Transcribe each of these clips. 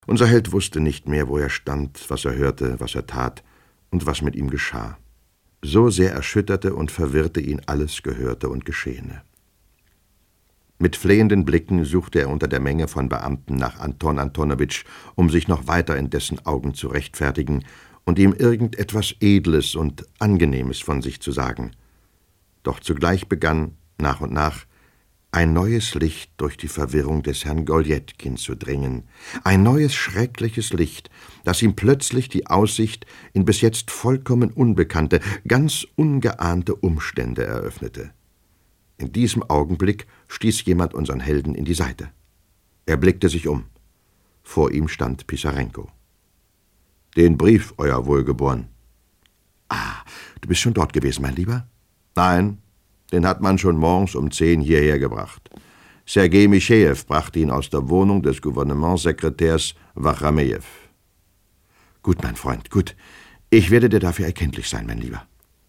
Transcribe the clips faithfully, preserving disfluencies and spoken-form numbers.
Unser Held wusste nicht mehr, wo er stand, was er hörte, was er tat und was mit ihm geschah. So sehr erschütterte und verwirrte ihn alles Gehörte und Geschehene. Mit flehenden Blicken suchte er unter der Menge von Beamten nach Anton Antonowitsch, um sich noch weiter in dessen Augen zu rechtfertigen und ihm irgendetwas Edles und Angenehmes von sich zu sagen. Doch zugleich begann, nach und nach, ein neues Licht durch die Verwirrung des Herrn Goljetkin zu dringen, ein neues schreckliches Licht, das ihm plötzlich die Aussicht in bis jetzt vollkommen unbekannte, ganz ungeahnte Umstände eröffnete. In diesem Augenblick stieß jemand unseren Helden in die Seite. Er blickte sich um. Vor ihm stand Pisarenko. »Den Brief, Euer Wohlgeboren.« »Ah, du bist schon dort gewesen, mein Lieber?« »Nein, den hat man schon morgens um zehn hierher gebracht. Sergei Michejew brachte ihn aus der Wohnung des Gouvernementssekretärs Wachramejew.« »Gut, mein Freund, gut. Ich werde dir dafür erkenntlich sein, mein Lieber.«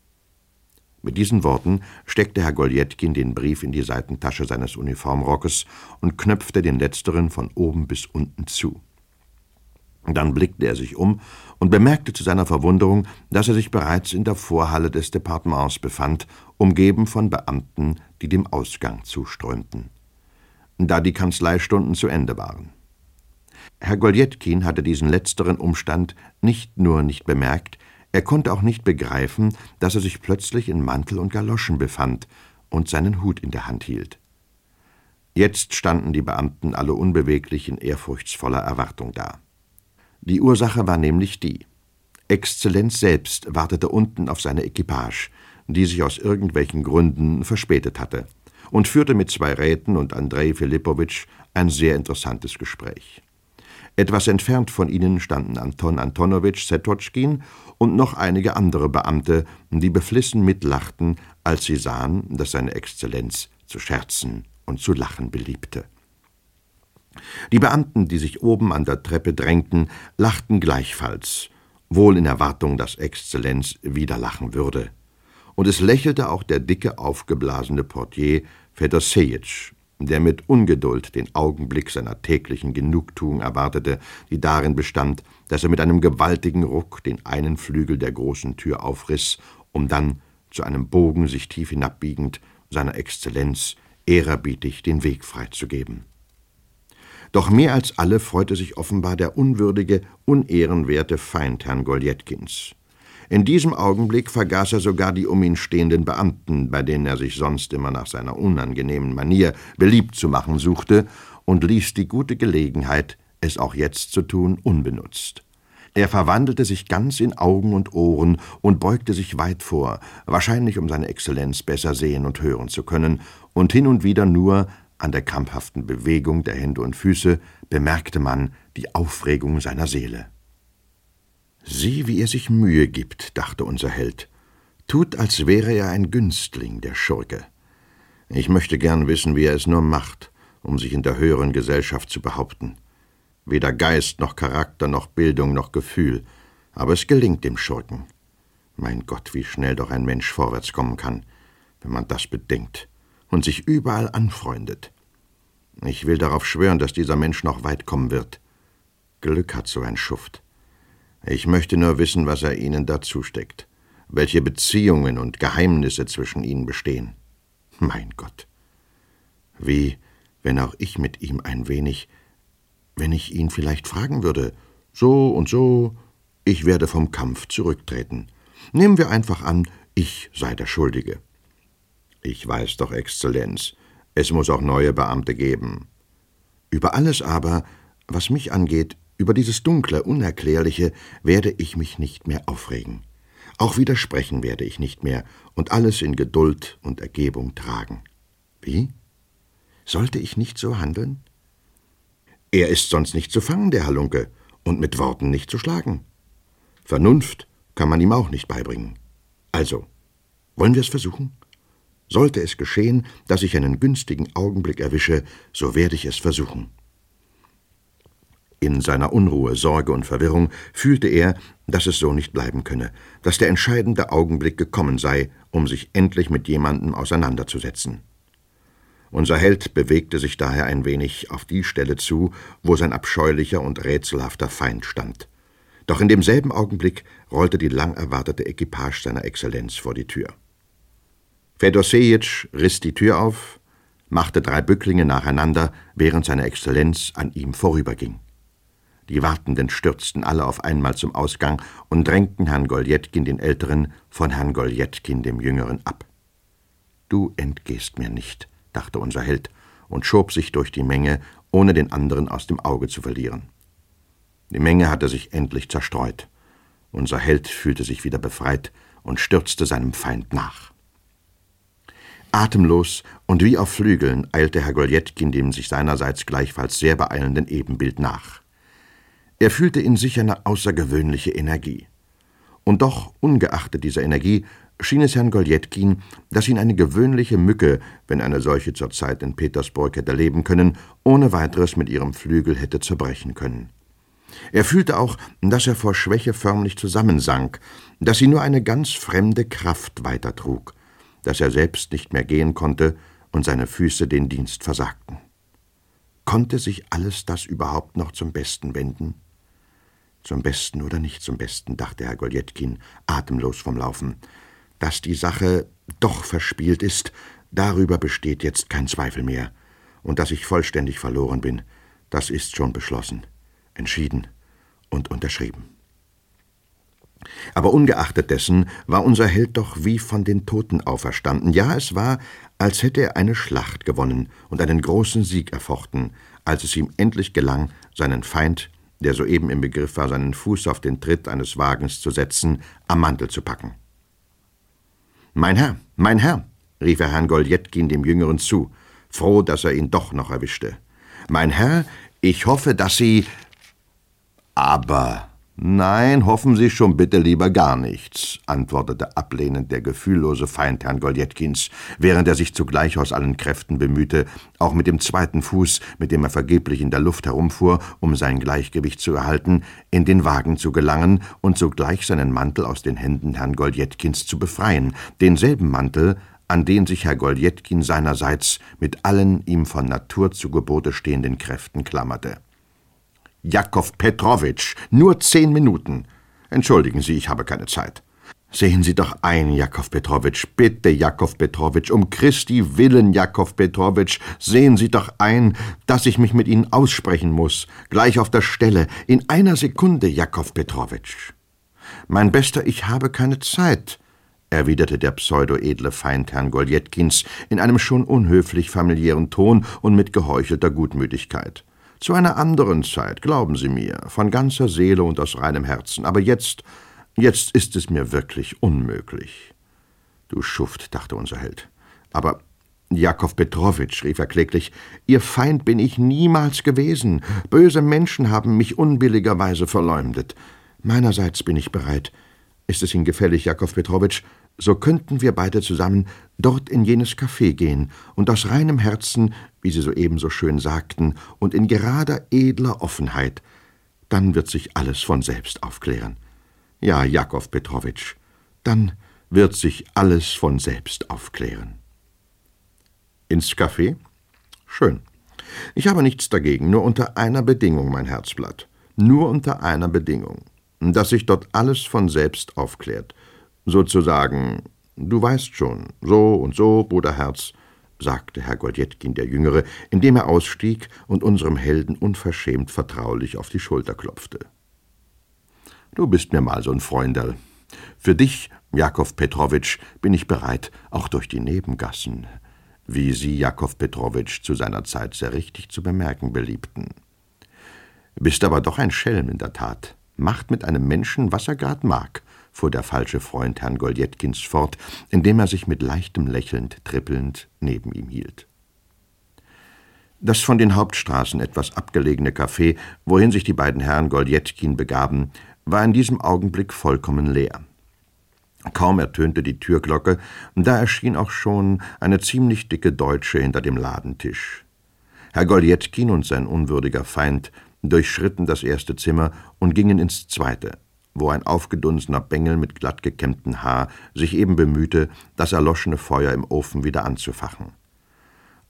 Mit diesen Worten steckte Herr Goljetkin den Brief in die Seitentasche seines Uniformrockes und knöpfte den letzteren von oben bis unten zu. Dann blickte er sich um und bemerkte zu seiner Verwunderung, dass er sich bereits in der Vorhalle des Departements befand, umgeben von Beamten, die dem Ausgang zuströmten, da die Kanzleistunden zu Ende waren. Herr Goljetkin hatte diesen letzteren Umstand nicht nur nicht bemerkt, er konnte auch nicht begreifen, dass er sich plötzlich in Mantel und Galoschen befand und seinen Hut in der Hand hielt. Jetzt standen die Beamten alle unbeweglich in ehrfurchtsvoller Erwartung da. Die Ursache war nämlich die: Exzellenz selbst wartete unten auf seine Equipage, die sich aus irgendwelchen Gründen verspätet hatte, und führte mit zwei Räten und Andrei Philippowitsch ein sehr interessantes Gespräch. Etwas entfernt von ihnen standen Anton Antonowitsch Ssetotschkin und noch einige andere Beamte, die beflissen mitlachten, als sie sahen, dass seine Exzellenz zu scherzen und zu lachen beliebte. Die Beamten, die sich oben an der Treppe drängten, lachten gleichfalls, wohl in Erwartung, dass Exzellenz wieder lachen würde. Und es lächelte auch der dicke, aufgeblasene Portier Fedossejitsch, der mit Ungeduld den Augenblick seiner täglichen Genugtuung erwartete, die darin bestand, dass er mit einem gewaltigen Ruck den einen Flügel der großen Tür aufriss, um dann, zu einem Bogen sich tief hinabbiegend, seiner Exzellenz ehrerbietig den Weg freizugeben. Doch mehr als alle freute sich offenbar der unwürdige, unehrenwerte Feind Herrn Goljetkins. In diesem Augenblick vergaß er sogar die um ihn stehenden Beamten, bei denen er sich sonst immer nach seiner unangenehmen Manier beliebt zu machen suchte, und ließ die gute Gelegenheit, es auch jetzt zu tun, unbenutzt. Er verwandelte sich ganz in Augen und Ohren und beugte sich weit vor, wahrscheinlich um seine Exzellenz besser sehen und hören zu können, und hin und wieder nur, an der krampfhaften Bewegung der Hände und Füße, bemerkte man die Aufregung seiner Seele. »Sieh, wie er sich Mühe gibt«, dachte unser Held. »Tut, als wäre er ein Günstling, der Schurke. Ich möchte gern wissen, wie er es nur macht, um sich in der höheren Gesellschaft zu behaupten. Weder Geist noch Charakter noch Bildung noch Gefühl, aber es gelingt dem Schurken. Mein Gott, wie schnell doch ein Mensch vorwärts kommen kann, wenn man das bedenkt und sich überall anfreundet. Ich will darauf schwören, dass dieser Mensch noch weit kommen wird. Glück hat so ein Schuft. Ich möchte nur wissen, was er ihnen dazu steckt, welche Beziehungen und Geheimnisse zwischen ihnen bestehen. Mein Gott! Wie, wenn auch ich mit ihm ein wenig, wenn ich ihn vielleicht fragen würde, so und so, ich werde vom Kampf zurücktreten. Nehmen wir einfach an, ich sei der Schuldige. Ich weiß doch, Exzellenz, es muss auch neue Beamte geben. Über alles aber, was mich angeht, über dieses Dunkle, Unerklärliche, werde ich mich nicht mehr aufregen. Auch widersprechen werde ich nicht mehr und alles in Geduld und Ergebung tragen. Wie? Sollte ich nicht so handeln? Er ist sonst nicht zu fangen, der Halunke, und mit Worten nicht zu schlagen. Vernunft kann man ihm auch nicht beibringen. Also, wollen wir es versuchen? Sollte es geschehen, dass ich einen günstigen Augenblick erwische, so werde ich es versuchen. In seiner Unruhe, Sorge und Verwirrung fühlte er, dass es so nicht bleiben könne, dass der entscheidende Augenblick gekommen sei, um sich endlich mit jemandem auseinanderzusetzen. Unser Held bewegte sich daher ein wenig auf die Stelle zu, wo sein abscheulicher und rätselhafter Feind stand. Doch in demselben Augenblick rollte die lang erwartete Equipage seiner Exzellenz vor die Tür. Fedossejitsch riss die Tür auf, machte drei Bücklinge nacheinander, während seine Exzellenz an ihm vorüberging. Die Wartenden stürzten alle auf einmal zum Ausgang und drängten Herrn Goljetkin, den Älteren, von Herrn Goljetkin, dem Jüngeren, ab. »Du entgehst mir nicht«, dachte unser Held und schob sich durch die Menge, ohne den anderen aus dem Auge zu verlieren. Die Menge hatte sich endlich zerstreut. Unser Held fühlte sich wieder befreit und stürzte seinem Feind nach. Atemlos und wie auf Flügeln eilte Herr Goljetkin dem sich seinerseits gleichfalls sehr beeilenden Ebenbild nach. Er fühlte in sich eine außergewöhnliche Energie. Und doch, ungeachtet dieser Energie, schien es Herrn Goljetkin, dass ihn eine gewöhnliche Mücke, wenn eine solche zur Zeit in Petersburg hätte leben können, ohne weiteres mit ihrem Flügel hätte zerbrechen können. Er fühlte auch, dass er vor Schwäche förmlich zusammensank, dass sie nur eine ganz fremde Kraft weitertrug, dass er selbst nicht mehr gehen konnte und seine Füße den Dienst versagten. Konnte sich alles das überhaupt noch zum Besten wenden? Zum Besten oder nicht zum Besten, dachte Herr Goljetkin, atemlos vom Laufen. Dass die Sache doch verspielt ist, darüber besteht jetzt kein Zweifel mehr. Und dass ich vollständig verloren bin, das ist schon beschlossen, entschieden und unterschrieben. Aber ungeachtet dessen war unser Held doch wie von den Toten auferstanden. Ja, es war, als hätte er eine Schlacht gewonnen und einen großen Sieg erfochten, als es ihm endlich gelang, seinen Feind, der soeben im Begriff war, seinen Fuß auf den Tritt eines Wagens zu setzen, am Mantel zu packen. »Mein Herr, mein Herr«, rief er Herrn Goljetkin, dem Jüngeren, zu, froh, dass er ihn doch noch erwischte. »Mein Herr, ich hoffe, dass Sie...« »Aber nein, hoffen Sie schon bitte lieber gar nichts«, antwortete ablehnend der gefühllose Feind Herrn Goljetkins, während er sich zugleich aus allen Kräften bemühte, auch mit dem zweiten Fuß, mit dem er vergeblich in der Luft herumfuhr, um sein Gleichgewicht zu erhalten, in den Wagen zu gelangen und sogleich seinen Mantel aus den Händen Herrn Goljetkins zu befreien, denselben Mantel, an den sich Herr Goljetkin seinerseits mit allen ihm von Natur zu Gebote stehenden Kräften klammerte. »Jakow Petrowitsch, nur zehn Minuten. Entschuldigen Sie, ich habe keine Zeit. Sehen Sie doch ein, Jakow Petrowitsch, bitte, Jakow Petrowitsch, um Christi willen, Jakow Petrowitsch, sehen Sie doch ein, dass ich mich mit Ihnen aussprechen muss, gleich auf der Stelle, in einer Sekunde, Jakow Petrowitsch.« »Mein Bester, ich habe keine Zeit«, erwiderte der pseudo-edle Feind Herrn Goljetkins in einem schon unhöflich familiären Ton und mit geheuchelter Gutmütigkeit. »Zu einer anderen Zeit, glauben Sie mir, von ganzer Seele und aus reinem Herzen. Aber jetzt, jetzt ist es mir wirklich unmöglich.« »Du Schuft«, dachte unser Held. »Aber, Jakow Petrowitsch«, rief er kläglich, »Ihr Feind bin ich niemals gewesen. Böse Menschen haben mich unbilligerweise verleumdet. Meinerseits bin ich bereit. Ist es Ihnen gefällig, Jakow Petrowitsch, so könnten wir beide zusammen dort in jenes Café gehen und aus reinem Herzen, wie Sie soeben so schön sagten, und in gerader, edler Offenheit, dann wird sich alles von selbst aufklären. Ja, Jakow Petrowitsch, dann wird sich alles von selbst aufklären.« »Ins Café? Schön. Ich habe nichts dagegen, nur unter einer Bedingung, mein Herzblatt. Nur unter einer Bedingung, dass sich dort alles von selbst aufklärt. Sozusagen, du weißt schon, so und so, Bruderherz«, sagte Herr Goljetkin der Jüngere, indem er ausstieg und unserem Helden unverschämt vertraulich auf die Schulter klopfte. »Du bist mir mal so ein Freunderl. Für dich, Jakow Petrowitsch, bin ich bereit, auch durch die Nebengassen, wie Sie, Jakow Petrowitsch, zu seiner Zeit sehr richtig zu bemerken beliebten. Bist aber doch ein Schelm in der Tat. Macht mit einem Menschen, was er grad mag«, fuhr der falsche Freund Herrn Goljetkins fort, indem er sich mit leichtem Lächeln trippelnd neben ihm hielt. Das von den Hauptstraßen etwas abgelegene Café, wohin sich die beiden Herren Goljetkin begaben, war in diesem Augenblick vollkommen leer. Kaum ertönte die Türglocke, da erschien auch schon eine ziemlich dicke Deutsche hinter dem Ladentisch. Herr Goljetkin und sein unwürdiger Feind durchschritten das erste Zimmer und gingen ins zweite, wo ein aufgedunsener Bengel mit glatt gekämmtem Haar sich eben bemühte, das erloschene Feuer im Ofen wieder anzufachen.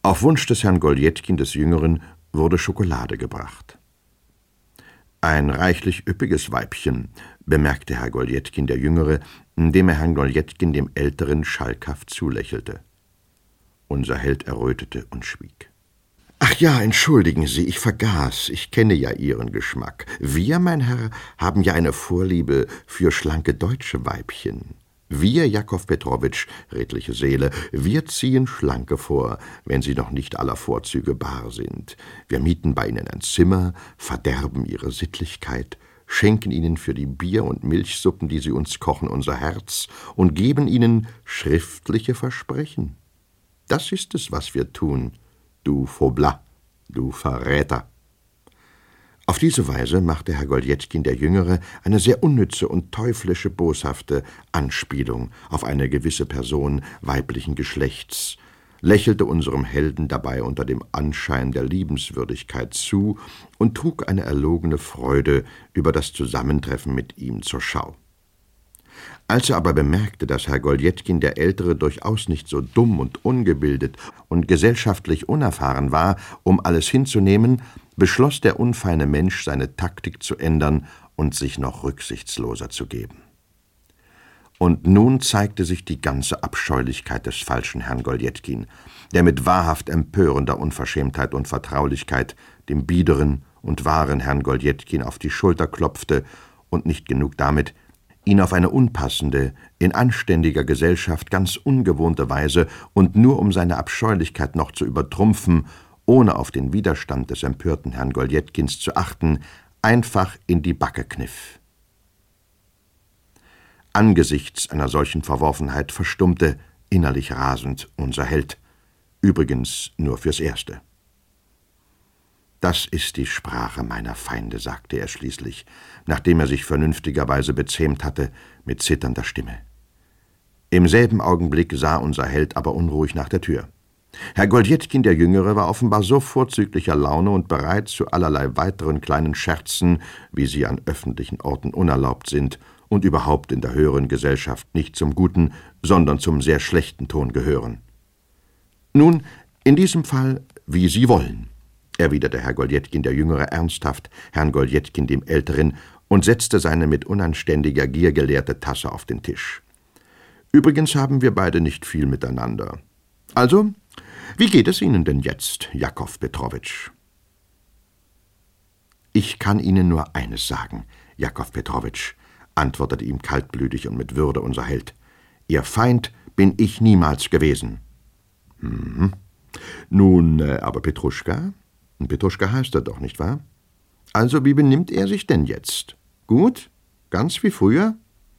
Auf Wunsch des Herrn Goljetkin des Jüngeren wurde Schokolade gebracht. »Ein reichlich üppiges Weibchen«, bemerkte Herr Goljetkin der Jüngere, indem er Herrn Goljetkin dem Älteren schalkhaft zulächelte. Unser Held errötete und schwieg. »Ach ja, entschuldigen Sie, ich vergaß, ich kenne ja Ihren Geschmack. Wir, mein Herr, haben ja eine Vorliebe für schlanke deutsche Weibchen. Wir, Jakow Petrowitsch, redliche Seele, wir ziehen Schlanke vor, wenn sie noch nicht aller Vorzüge bar sind. Wir mieten bei ihnen ein Zimmer, verderben ihre Sittlichkeit, schenken ihnen für die Bier- und Milchsuppen, die sie uns kochen, unser Herz und geben ihnen schriftliche Versprechen. Das ist es, was wir tun, du Faublas, du Verräter.« Auf diese Weise machte Herr Goljetkin der Jüngere eine sehr unnütze und teuflische, boshafte Anspielung auf eine gewisse Person weiblichen Geschlechts, lächelte unserem Helden dabei unter dem Anschein der Liebenswürdigkeit zu und trug eine erlogene Freude über das Zusammentreffen mit ihm zur Schau. Als er aber bemerkte, dass Herr Goljetkin der Ältere durchaus nicht so dumm und ungebildet und gesellschaftlich unerfahren war, um alles hinzunehmen, beschloss der unfeine Mensch, seine Taktik zu ändern und sich noch rücksichtsloser zu geben. Und nun zeigte sich die ganze Abscheulichkeit des falschen Herrn Goljetkin, der mit wahrhaft empörender Unverschämtheit und Vertraulichkeit dem biederen und wahren Herrn Goljetkin auf die Schulter klopfte und nicht genug damit, ihn auf eine unpassende, in anständiger Gesellschaft ganz ungewohnte Weise und nur um seine Abscheulichkeit noch zu übertrumpfen, ohne auf den Widerstand des empörten Herrn Goljetkins zu achten, einfach in die Backe kniff. Angesichts einer solchen Verworfenheit verstummte, innerlich rasend, unser Held, übrigens nur fürs Erste. »Das ist die Sprache meiner Feinde«, sagte er schließlich, nachdem er sich vernünftigerweise bezähmt hatte, mit zitternder Stimme. Im selben Augenblick sah unser Held aber unruhig nach der Tür. Herr Goljetkin der Jüngere war offenbar so vorzüglicher Laune und bereit zu allerlei weiteren kleinen Scherzen, wie sie an öffentlichen Orten unerlaubt sind und überhaupt in der höheren Gesellschaft nicht zum guten, sondern zum sehr schlechten Ton gehören. »Nun, in diesem Fall, wie Sie wollen«, erwiderte Herr Goljetkin der Jüngere ernsthaft Herrn Goljetkin dem Älteren und setzte seine mit unanständiger Gier geleerte Tasse auf den Tisch. »Übrigens haben wir beide nicht viel miteinander. Also, wie geht es Ihnen denn jetzt, Jakow Petrowitsch?« »Ich kann Ihnen nur eines sagen, Jakow Petrowitsch«, antwortete ihm kaltblütig und mit Würde unser Held. »Ihr Feind bin ich niemals gewesen.« »Hm. Nun, äh, aber Petruschka? Petruschka heißt er doch, nicht wahr? Also, wie benimmt er sich denn jetzt? Gut? Ganz wie früher?«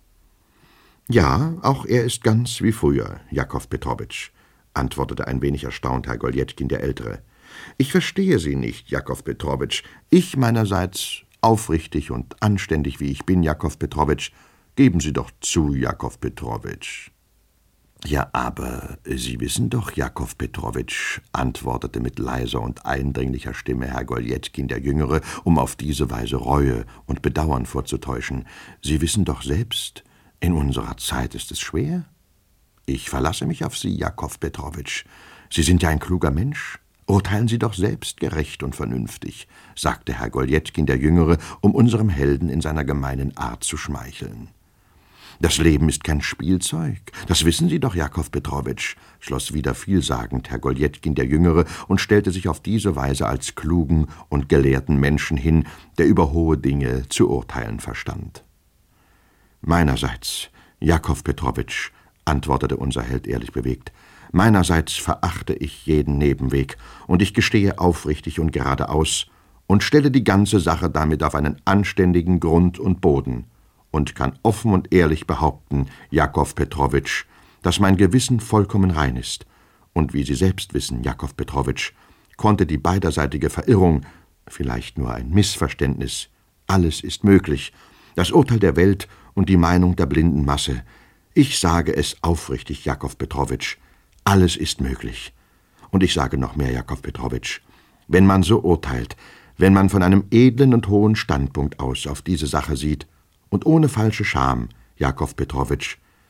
»Ja, auch er ist ganz wie früher, Jakow Petrowitsch«, antwortete ein wenig erstaunt Herr Goljetkin der Ältere. »Ich verstehe Sie nicht, Jakow Petrowitsch. Ich meinerseits, aufrichtig und anständig wie ich bin, Jakow Petrowitsch, geben Sie doch zu, Jakow Petrowitsch.« »Ja, aber Sie wissen doch, Jakow Petrowitsch«, antwortete mit leiser und eindringlicher Stimme Herr Goljetkin der Jüngere, um auf diese Weise Reue und Bedauern vorzutäuschen, »Sie wissen doch selbst, in unserer Zeit ist es schwer. Ich verlasse mich auf Sie, Jakow Petrowitsch. Sie sind ja ein kluger Mensch. Urteilen Sie doch selbst gerecht und vernünftig«, sagte Herr Goljetkin der Jüngere, um unserem Helden in seiner gemeinen Art zu schmeicheln. »Das Leben ist kein Spielzeug, das wissen Sie doch, Jakow Petrowitsch«, schloss wieder vielsagend Herr Goljetkin der Jüngere und stellte sich auf diese Weise als klugen und gelehrten Menschen hin, der über hohe Dinge zu urteilen verstand. »Meinerseits, Jakow Petrowitsch«, antwortete unser Held ehrlich bewegt, »meinerseits verachte ich jeden Nebenweg, und ich gestehe aufrichtig und geradeaus und stelle die ganze Sache damit auf einen anständigen Grund und Boden und kann offen und ehrlich behaupten, Jakow Petrowitsch, dass mein Gewissen vollkommen rein ist, und wie Sie selbst wissen, Jakow Petrowitsch, konnte die beiderseitige Verirrung, vielleicht nur ein Missverständnis, alles ist möglich, das Urteil der Welt und die Meinung der blinden Masse. Ich sage es aufrichtig, Jakow Petrowitsch, alles ist möglich. Und ich sage noch mehr, Jakow Petrowitsch, wenn man so urteilt, wenn man von einem edlen und hohen Standpunkt aus auf diese Sache sieht, und ohne falsche Scham, Jakow Petrowitsch,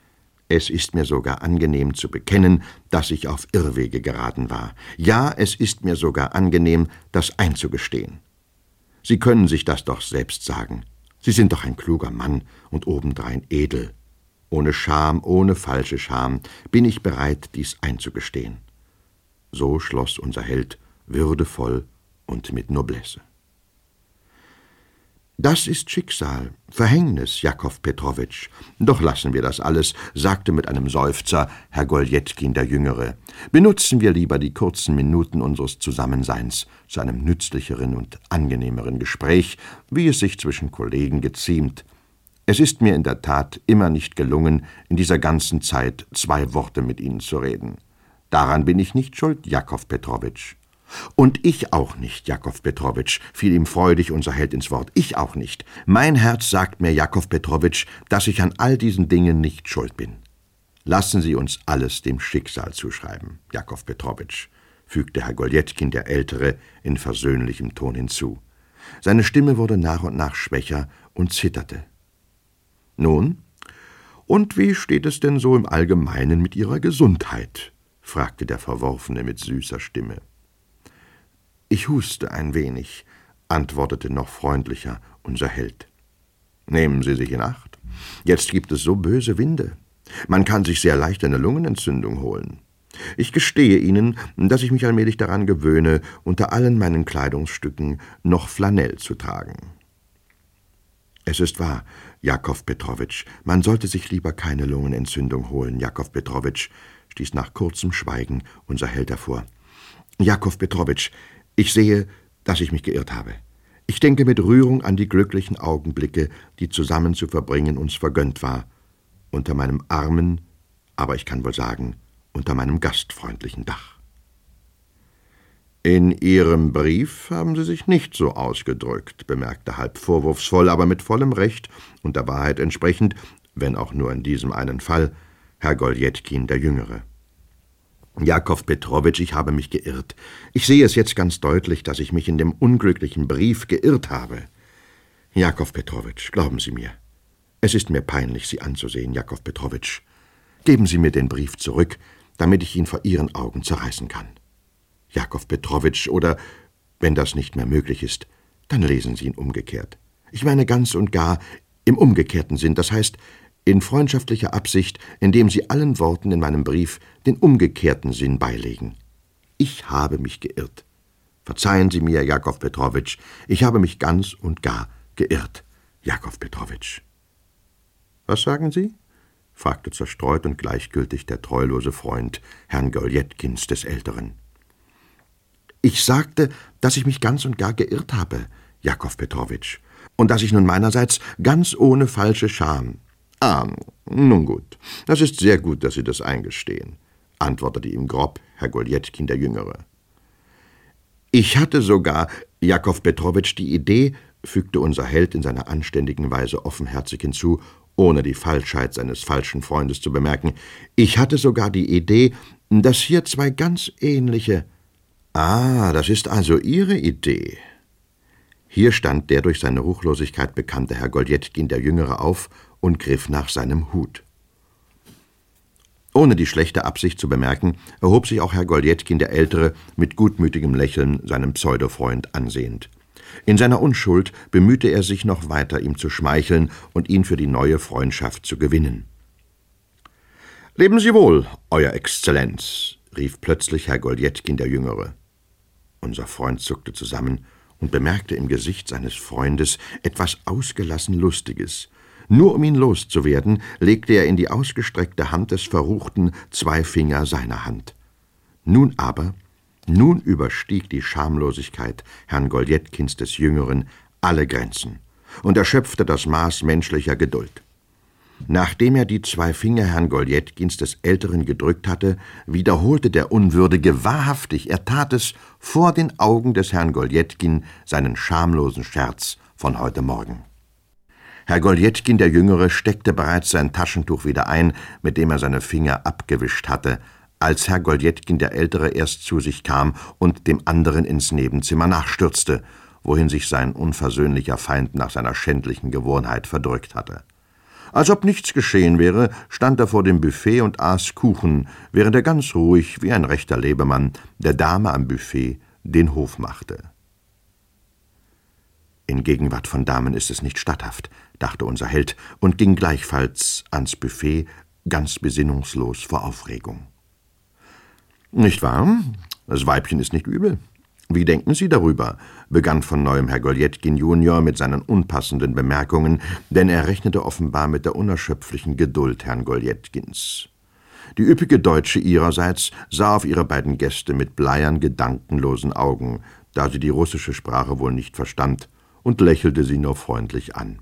Es ist mir sogar angenehm zu bekennen, dass ich auf Irrwege geraten war. Ja, es ist mir sogar angenehm, das einzugestehen. Sie können sich das doch selbst sagen. Sie sind doch ein kluger Mann und obendrein edel. Ohne Scham, ohne falsche Scham bin ich bereit, dies einzugestehen. So schloss unser Held würdevoll und mit Noblesse. »Das ist Schicksal, Verhängnis, Jakow Petrowitsch. Doch lassen wir das alles«, sagte mit einem Seufzer Herr Goljetkin der Jüngere. »Benutzen wir lieber die kurzen Minuten unseres Zusammenseins zu einem nützlicheren und angenehmeren Gespräch, wie es sich zwischen Kollegen geziemt. Es ist mir in der Tat immer nicht gelungen, in dieser ganzen Zeit zwei Worte mit Ihnen zu reden. Daran bin ich nicht schuld, Jakow Petrowitsch.« »Und ich auch nicht, Jakow Petrowitsch«, fiel ihm freudig unser Held ins Wort. »Ich auch nicht. Mein Herz sagt mir, Jakow Petrowitsch, dass ich an all diesen Dingen nicht schuld bin. Lassen Sie uns alles dem Schicksal zuschreiben, Jakow Petrowitsch«, fügte Herr Goljetkin der Ältere in versöhnlichem Ton hinzu. Seine Stimme wurde nach und nach schwächer und zitterte. »Nun, und wie steht es denn so im Allgemeinen mit Ihrer Gesundheit?« fragte der Verworfene mit süßer Stimme. »Ich huste ein wenig«, antwortete noch freundlicher unser Held. »Nehmen Sie sich in Acht. Jetzt gibt es so böse Winde. Man kann sich sehr leicht eine Lungenentzündung holen. Ich gestehe Ihnen, dass ich mich allmählich daran gewöhne, unter allen meinen Kleidungsstücken noch Flanell zu tragen.« »Es ist wahr, Jakow Petrowitsch, man sollte sich lieber keine Lungenentzündung holen, Jakow Petrowitsch«, stieß nach kurzem Schweigen unser Held hervor. »Jakow Petrowitsch, ich sehe, dass ich mich geirrt habe. Ich denke mit Rührung an die glücklichen Augenblicke, die zusammen zu verbringen uns vergönnt war, unter meinem armen, aber ich kann wohl sagen, unter meinem gastfreundlichen Dach.« »In Ihrem Brief haben Sie sich nicht so ausgedrückt«, bemerkte halb vorwurfsvoll, aber mit vollem Recht und der Wahrheit entsprechend, wenn auch nur in diesem einen Fall, Herr Goljetkin der Jüngere. »Jakow Petrowitsch, ich habe mich geirrt. Ich sehe es jetzt ganz deutlich, dass ich mich in dem unglücklichen Brief geirrt habe. Jakow Petrowitsch, glauben Sie mir, es ist mir peinlich, Sie anzusehen, Jakow Petrowitsch. Geben Sie mir den Brief zurück, damit ich ihn vor Ihren Augen zerreißen kann. Jakow Petrowitsch, oder, wenn das nicht mehr möglich ist, dann lesen Sie ihn umgekehrt. Ich meine ganz und gar im umgekehrten Sinn, das heißt, in freundschaftlicher Absicht, indem Sie allen Worten in meinem Brief den umgekehrten Sinn beilegen. Ich habe mich geirrt. Verzeihen Sie mir, Jakow Petrowitsch, ich habe mich ganz und gar geirrt, Jakow Petrowitsch.« »Was sagen Sie?« fragte zerstreut und gleichgültig der treulose Freund Herrn Goljetkins des Älteren. »Ich sagte, dass ich mich ganz und gar geirrt habe, Jakow Petrowitsch, und dass ich nun meinerseits ganz ohne falsche Scham.« »Ah, nun gut, das ist sehr gut, dass Sie das eingestehen«, antwortete ihm grob Herr Goljetkin der Jüngere. »Ich hatte sogar, Jakow Petrowitsch, die Idee«, fügte unser Held in seiner anständigen Weise offenherzig hinzu, ohne die Falschheit seines falschen Freundes zu bemerken, »ich hatte sogar die Idee, dass hier zwei ganz ähnliche...« »Ah, das ist also Ihre Idee.« Hier stand der durch seine Ruchlosigkeit bekannte Herr Goljetkin der Jüngere auf und griff nach seinem Hut. Ohne die schlechte Absicht zu bemerken, erhob sich auch Herr Goljetkin der Ältere mit gutmütigem Lächeln seinem Pseudofreund ansehend. In seiner Unschuld bemühte er sich noch weiter, ihm zu schmeicheln und ihn für die neue Freundschaft zu gewinnen. »Leben Sie wohl, Euer Exzellenz«, rief plötzlich Herr Goljetkin der Jüngere. Unser Freund zuckte zusammen und bemerkte im Gesicht seines Freundes etwas ausgelassen Lustiges. Nur um ihn loszuwerden, legte er in die ausgestreckte Hand des Verruchten zwei Finger seiner Hand. Nun aber, nun überstieg die Schamlosigkeit Herrn Goljetkins des Jüngeren alle Grenzen und erschöpfte das Maß menschlicher Geduld. Nachdem er die zwei Finger Herrn Goljetkins des Älteren gedrückt hatte, wiederholte der Unwürdige wahrhaftig, er tat es vor den Augen des Herrn Goljetkin, seinen schamlosen Scherz von heute Morgen. Herr Goljetkin der Jüngere steckte bereits sein Taschentuch wieder ein, mit dem er seine Finger abgewischt hatte, als Herr Goljetkin der Ältere erst zu sich kam und dem anderen ins Nebenzimmer nachstürzte, wohin sich sein unversöhnlicher Feind nach seiner schändlichen Gewohnheit verdrückt hatte. Als ob nichts geschehen wäre, stand er vor dem Buffet und aß Kuchen, während er ganz ruhig, wie ein rechter Lebemann, der Dame am Buffet den Hof machte. In Gegenwart von Damen ist es nicht statthaft, dachte unser Held und ging gleichfalls ans Buffet, ganz besinnungslos vor Aufregung. »Nicht wahr? Das Weibchen ist nicht übel. Wie denken Sie darüber?« begann von neuem Herr Goljetkin Junior mit seinen unpassenden Bemerkungen, denn er rechnete offenbar mit der unerschöpflichen Geduld Herrn Goljetkins. Die üppige Deutsche ihrerseits sah auf ihre beiden Gäste mit bleiern, gedankenlosen Augen, da sie die russische Sprache wohl nicht verstand, und lächelte sie nur freundlich an.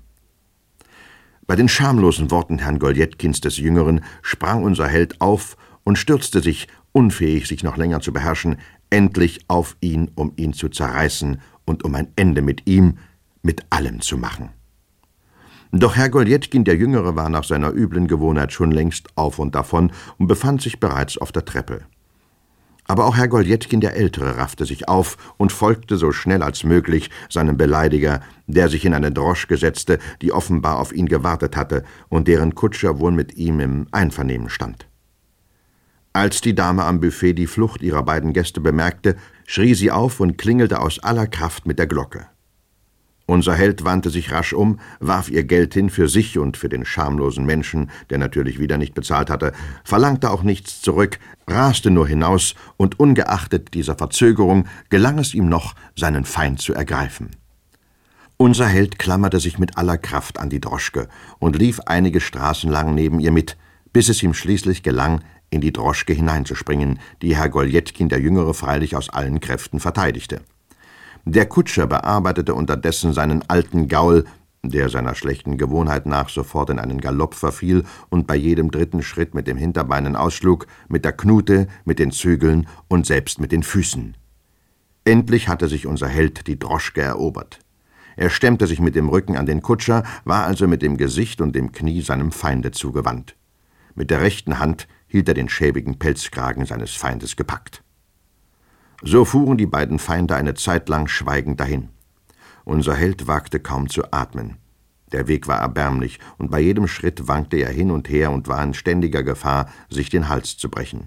Bei den schamlosen Worten Herrn Goljetkins des Jüngeren sprang unser Held auf und stürzte sich, unfähig sich noch länger zu beherrschen, endlich auf ihn, um ihn zu zerreißen und um ein Ende mit ihm, mit allem zu machen. Doch Herr Goljetkin der Jüngere war nach seiner üblen Gewohnheit schon längst auf und davon und befand sich bereits auf der Treppe. Aber auch Herr Goljetkin der Ältere raffte sich auf und folgte so schnell als möglich seinem Beleidiger, der sich in eine Droschke setzte, die offenbar auf ihn gewartet hatte und deren Kutscher wohl mit ihm im Einvernehmen stand. Als die Dame am Buffet die Flucht ihrer beiden Gäste bemerkte, schrie sie auf und klingelte aus aller Kraft mit der Glocke. Unser Held wandte sich rasch um, warf ihr Geld hin für sich und für den schamlosen Menschen, der natürlich wieder nicht bezahlt hatte, verlangte auch nichts zurück, raste nur hinaus, und ungeachtet dieser Verzögerung gelang es ihm noch, seinen Feind zu ergreifen. Unser Held klammerte sich mit aller Kraft an die Droschke und lief einige Straßen lang neben ihr mit, bis es ihm schließlich gelang, in die Droschke hineinzuspringen, die Herr Goljetkin der Jüngere freilich aus allen Kräften verteidigte. Der Kutscher bearbeitete unterdessen seinen alten Gaul, der seiner schlechten Gewohnheit nach sofort in einen Galopp verfiel und bei jedem dritten Schritt mit dem Hinterbeinen ausschlug, mit der Knute, mit den Zügeln und selbst mit den Füßen. Endlich hatte sich unser Held die Droschke erobert. Er stemmte sich mit dem Rücken an den Kutscher, war also mit dem Gesicht und dem Knie seinem Feinde zugewandt. Mit der rechten Hand hielt er den schäbigen Pelzkragen seines Feindes gepackt. So fuhren die beiden Feinde eine Zeit lang schweigend dahin. Unser Held wagte kaum zu atmen. Der Weg war erbärmlich, und bei jedem Schritt wankte er hin und her und war in ständiger Gefahr, sich den Hals zu brechen.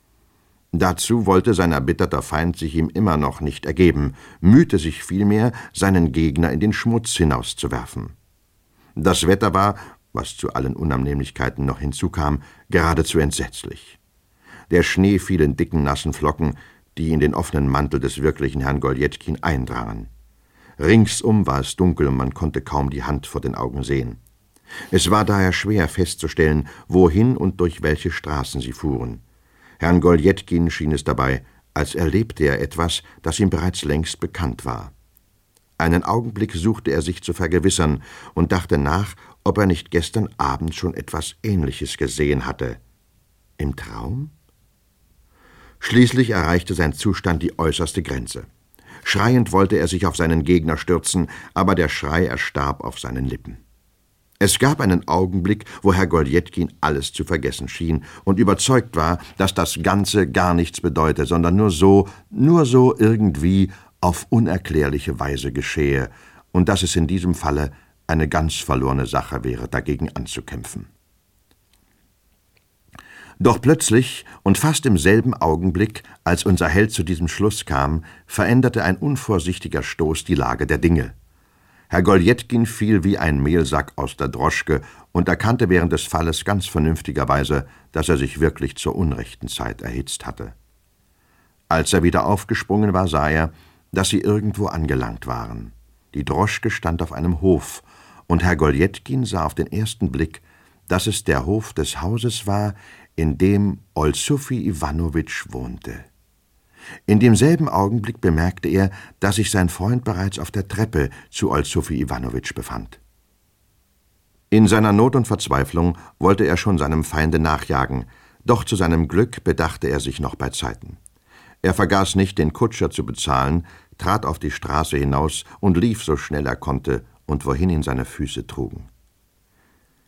Dazu wollte sein erbitterter Feind sich ihm immer noch nicht ergeben, mühte sich vielmehr, seinen Gegner in den Schmutz hinauszuwerfen. Das Wetter war, was zu allen Unannehmlichkeiten noch hinzukam, geradezu entsetzlich. Der Schnee fiel in dicken, nassen Flocken, die in den offenen Mantel des wirklichen Herrn Goljetkin eindrangen. Ringsum war es dunkel und man konnte kaum die Hand vor den Augen sehen. Es war daher schwer festzustellen, wohin und durch welche Straßen sie fuhren. Herrn Goljetkin schien es dabei, als erlebte er etwas, das ihm bereits längst bekannt war. Einen Augenblick suchte er sich zu vergewissern und dachte nach, ob er nicht gestern Abend schon etwas Ähnliches gesehen hatte. Im Traum? Schließlich erreichte sein Zustand die äußerste Grenze. Schreiend wollte er sich auf seinen Gegner stürzen, aber der Schrei erstarb auf seinen Lippen. Es gab einen Augenblick, wo Herr Goljetkin alles zu vergessen schien und überzeugt war, dass das Ganze gar nichts bedeute, sondern nur so, nur so irgendwie auf unerklärliche Weise geschehe und dass es in diesem Falle eine ganz verlorene Sache wäre, dagegen anzukämpfen. Doch plötzlich und fast im selben Augenblick, als unser Held zu diesem Schluss kam, veränderte ein unvorsichtiger Stoß die Lage der Dinge. Herr Goljetkin fiel wie ein Mehlsack aus der Droschke und erkannte während des Falles ganz vernünftigerweise, dass er sich wirklich zur unrechten Zeit erhitzt hatte. Als er wieder aufgesprungen war, sah er, dass sie irgendwo angelangt waren. Die Droschke stand auf einem Hof, und Herr Goljetkin sah auf den ersten Blick, dass es der Hof des Hauses war, in dem Olsufi Iwanowitsch wohnte. In demselben Augenblick bemerkte er, dass sich sein Freund bereits auf der Treppe zu Olsufi Iwanowitsch befand. In seiner Not und Verzweiflung wollte er schon seinem Feinde nachjagen, doch zu seinem Glück bedachte er sich noch bei Zeiten. Er vergaß nicht, den Kutscher zu bezahlen, trat auf die Straße hinaus und lief so schnell er konnte und wohin ihn seine Füße trugen.